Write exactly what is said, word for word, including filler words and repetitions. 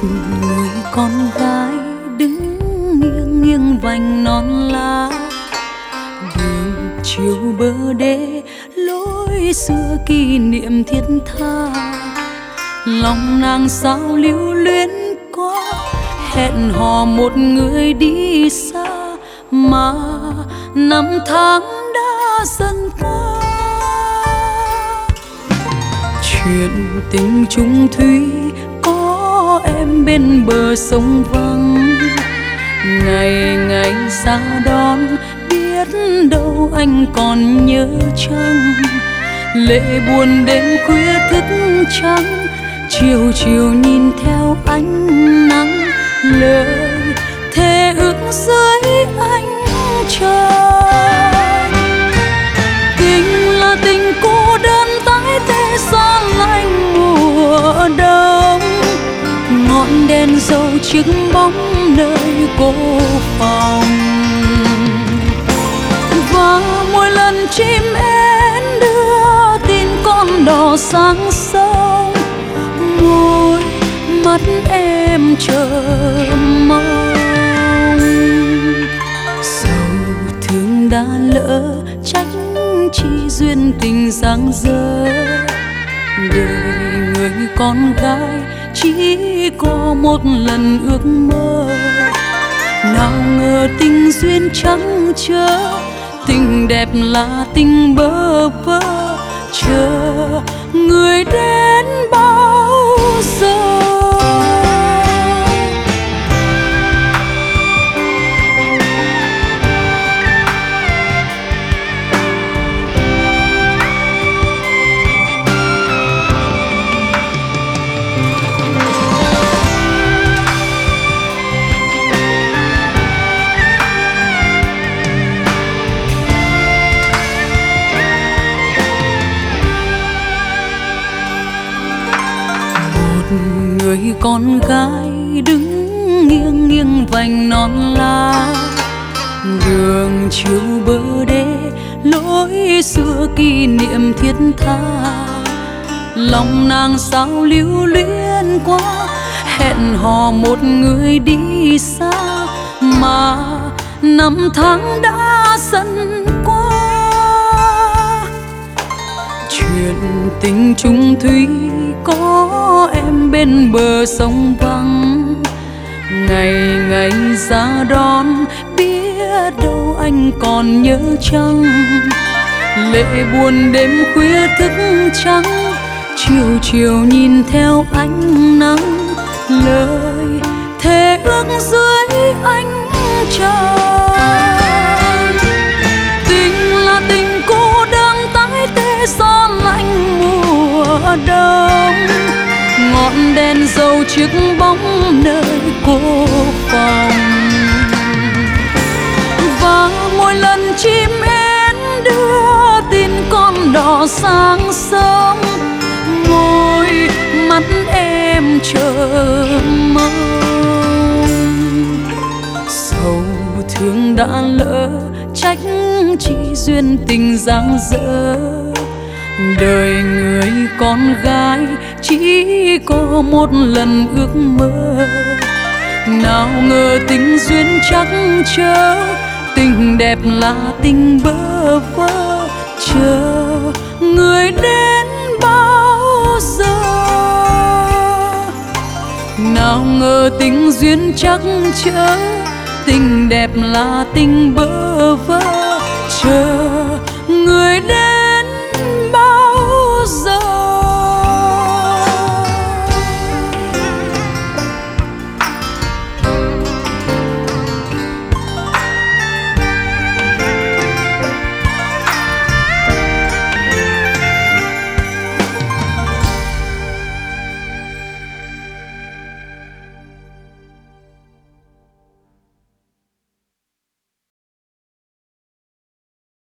người con gái đứng nghiêng nghiêng vành non lá, đường chiều bờ đê lối xưa kỷ niệm thiết tha. Lòng nàng sao lưu luyến quá, hẹn hò một người đi xa, mà năm tháng đã dần qua. Chuyện tình chung thủy có em bên bờ sông vắng, ngày ngày xa đón biết đâu anh còn nhớ chăng. Lệ buồn đêm khuya thức trắng, chiều chiều nhìn theo ánh nắng, lời thề ước dưới ánh trời. Tình là tình cô đơn tái tê xa lạnh mùa đông, ngọn đèn dầu chiếc bóng nơi cô phòng. Và mỗi lần chim én đưa tin con đò sang sông, môi mắt em chờ mong. Sầu thương đã lỡ trách chi duyên tình giang dở, đời người con gái chỉ có một lần ước mơ. Nào ngờ tình duyên trắng trớ, tình đẹp là tình bơ vơ, chờ người đến bao giờ. Người con gái đứng nghiêng nghiêng vành non lá, đường chiều bờ đê lối xưa kỷ niệm thiết tha. Lòng nàng sao lưu luyến quá, hẹn hò một người đi xa, mà năm tháng đã dần qua. Chuyện tình chung thủy có em bên bờ sông vắng, ngày ngày ra đón biết đâu anh còn nhớ chăng. Lệ buồn đêm khuya thức trắng, chiều chiều nhìn theo ánh nắng, lời thề ước dưới ánh trời. Tình là tình cô đơn tái tê xa lạnh mùa đông, ngọn đèn dầu chiếc bóng nơi cô phòng. Và mỗi lần chim én đưa tin con đò sang sông, môi mắt em chờ mong. Sầu thương đã lỡ trách chi duyên tình giang dở, đời người con gái chỉ có một lần ước mơ. Nào ngờ tình duyên chắc chớ, tình đẹp là tình bơ vơ, chờ người đến bao giờ. Nào ngờ tình duyên chắc chớ, tình đẹp là tình bơ vơ, chờ